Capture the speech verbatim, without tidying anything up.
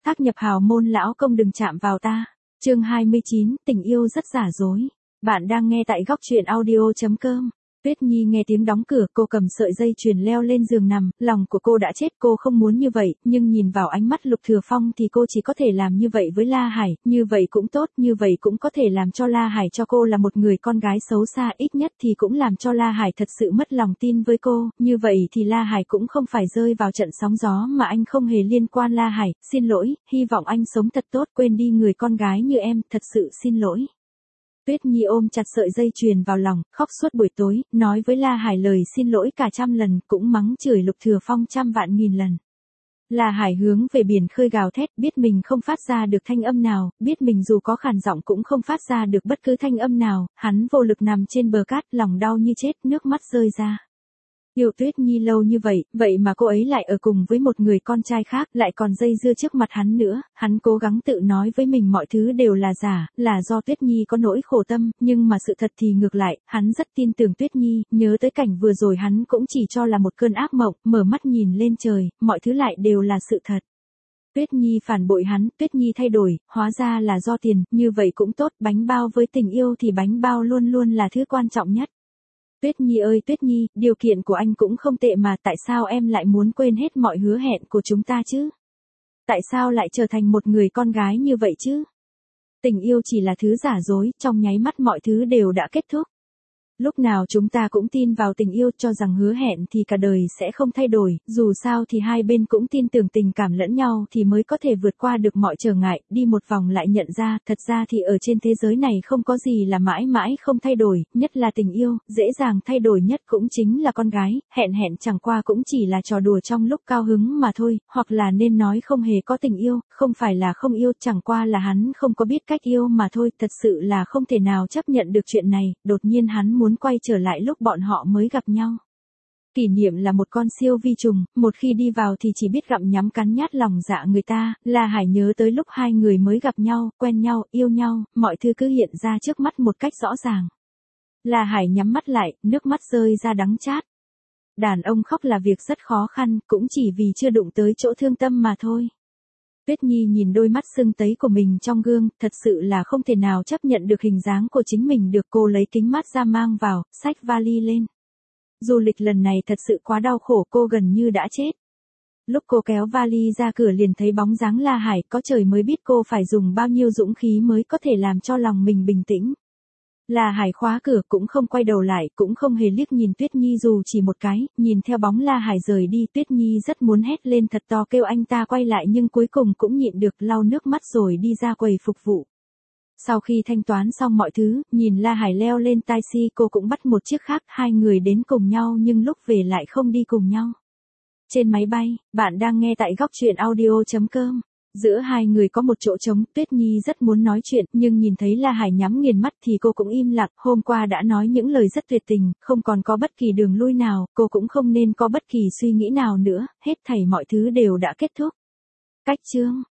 thác nhập hào môn lão công đừng chạm vào ta. Chương hai mươi chín, tình yêu rất giả dối. Bạn đang nghe tại góc truyện audio chấm com. Tuyết Nhi nghe tiếng đóng cửa, cô cầm sợi dây chuyền leo lên giường nằm, lòng của cô đã chết, cô không muốn như vậy, nhưng nhìn vào ánh mắt Lục Thừa Phong thì cô chỉ có thể làm như vậy với La Hải, như vậy cũng tốt, như vậy cũng có thể làm cho La Hải cho cô là một người con gái xấu xa, ít nhất thì cũng làm cho La Hải thật sự mất lòng tin với cô, như vậy thì La Hải cũng không phải rơi vào trận sóng gió mà anh không hề liên quan. La Hải, xin lỗi, hy vọng anh sống thật tốt, quên đi người con gái như em, thật sự xin lỗi. Tuyết Nhi ôm chặt sợi dây chuyền vào lòng, khóc suốt buổi tối, nói với La Hải lời xin lỗi cả trăm lần, cũng mắng chửi Lục Thừa Phong trăm vạn nghìn lần. La Hải hướng về biển khơi gào thét, biết mình không phát ra được thanh âm nào, biết mình dù có khàn giọng cũng không phát ra được bất cứ thanh âm nào, hắn vô lực nằm trên bờ cát, lòng đau như chết, nước mắt rơi ra. Yêu Tuyết Nhi lâu như vậy, vậy mà cô ấy lại ở cùng với một người con trai khác, lại còn dây dưa trước mặt hắn nữa, hắn cố gắng tự nói với mình mọi thứ đều là giả, là do Tuyết Nhi có nỗi khổ tâm, nhưng mà sự thật thì ngược lại, hắn rất tin tưởng Tuyết Nhi, nhớ tới cảnh vừa rồi hắn cũng chỉ cho là một cơn ác mộng, mở mắt nhìn lên trời, mọi thứ lại đều là sự thật. Tuyết Nhi phản bội hắn, Tuyết Nhi thay đổi, hóa ra là do tiền, như vậy cũng tốt, bánh bao với tình yêu thì bánh bao luôn luôn là thứ quan trọng nhất. Tuyết Nhi ơi Tuyết Nhi, điều kiện của anh cũng không tệ mà, tại sao em lại muốn quên hết mọi hứa hẹn của chúng ta chứ? Tại sao lại trở thành một người con gái như vậy chứ? Tình yêu chỉ là thứ giả dối, trong nháy mắt mọi thứ đều đã kết thúc. Lúc nào chúng ta cũng tin vào tình yêu, cho rằng hứa hẹn thì cả đời sẽ không thay đổi, dù sao thì hai bên cũng tin tưởng tình cảm lẫn nhau thì mới có thể vượt qua được mọi trở ngại, đi một vòng lại nhận ra, thật ra thì ở trên thế giới này không có gì là mãi mãi không thay đổi, nhất là tình yêu, dễ dàng thay đổi nhất cũng chính là con gái, hẹn hẹn chẳng qua cũng chỉ là trò đùa trong lúc cao hứng mà thôi, hoặc là nên nói không hề có tình yêu, không phải là không yêu, chẳng qua là hắn không có biết cách yêu mà thôi, thật sự là không thể nào chấp nhận được chuyện này, đột nhiên hắn muốn muốn quay trở lại lúc bọn họ mới gặp nhau. Kỷ niệm là một con siêu vi trùng, một khi đi vào thì chỉ biết gặm nhắm cắn nhát lòng dạ người ta, La Hải nhớ tới lúc hai người mới gặp nhau, quen nhau, yêu nhau, mọi thứ cứ hiện ra trước mắt một cách rõ ràng. La Hải nhắm mắt lại, nước mắt rơi ra đắng chát. Đàn ông khóc là việc rất khó khăn, cũng chỉ vì chưa đụng tới chỗ thương tâm mà thôi. Tuyết Nhi nhìn đôi mắt sưng tấy của mình trong gương, thật sự là không thể nào chấp nhận được hình dáng của chính mình được, cô lấy kính mát ra mang vào, xách vali lên. Du lịch lần này thật sự quá đau khổ, cô gần như đã chết. Lúc cô kéo vali ra cửa liền thấy bóng dáng La Hải, có trời mới biết cô phải dùng bao nhiêu dũng khí mới có thể làm cho lòng mình bình tĩnh. La Hải khóa cửa cũng không quay đầu lại, cũng không hề liếc nhìn Tuyết Nhi dù chỉ một cái, nhìn theo bóng La Hải rời đi, Tuyết Nhi rất muốn hét lên thật to kêu anh ta quay lại nhưng cuối cùng cũng nhịn được, lau nước mắt rồi đi ra quầy phục vụ. Sau khi thanh toán xong mọi thứ, nhìn La Hải leo lên taxi, cô cũng bắt một chiếc khác, hai người đến cùng nhau nhưng lúc về lại không đi cùng nhau. Trên máy bay, bạn đang nghe tại góc truyện audio chấm com. Giữa hai người có một chỗ trống, Tuyết Nhi rất muốn nói chuyện, nhưng nhìn thấy La Hải nhắm nghiền mắt thì cô cũng im lặng, hôm qua đã nói những lời rất tuyệt tình, không còn có bất kỳ đường lui nào, cô cũng không nên có bất kỳ suy nghĩ nào nữa, hết thảy mọi thứ đều đã kết thúc. Cách chương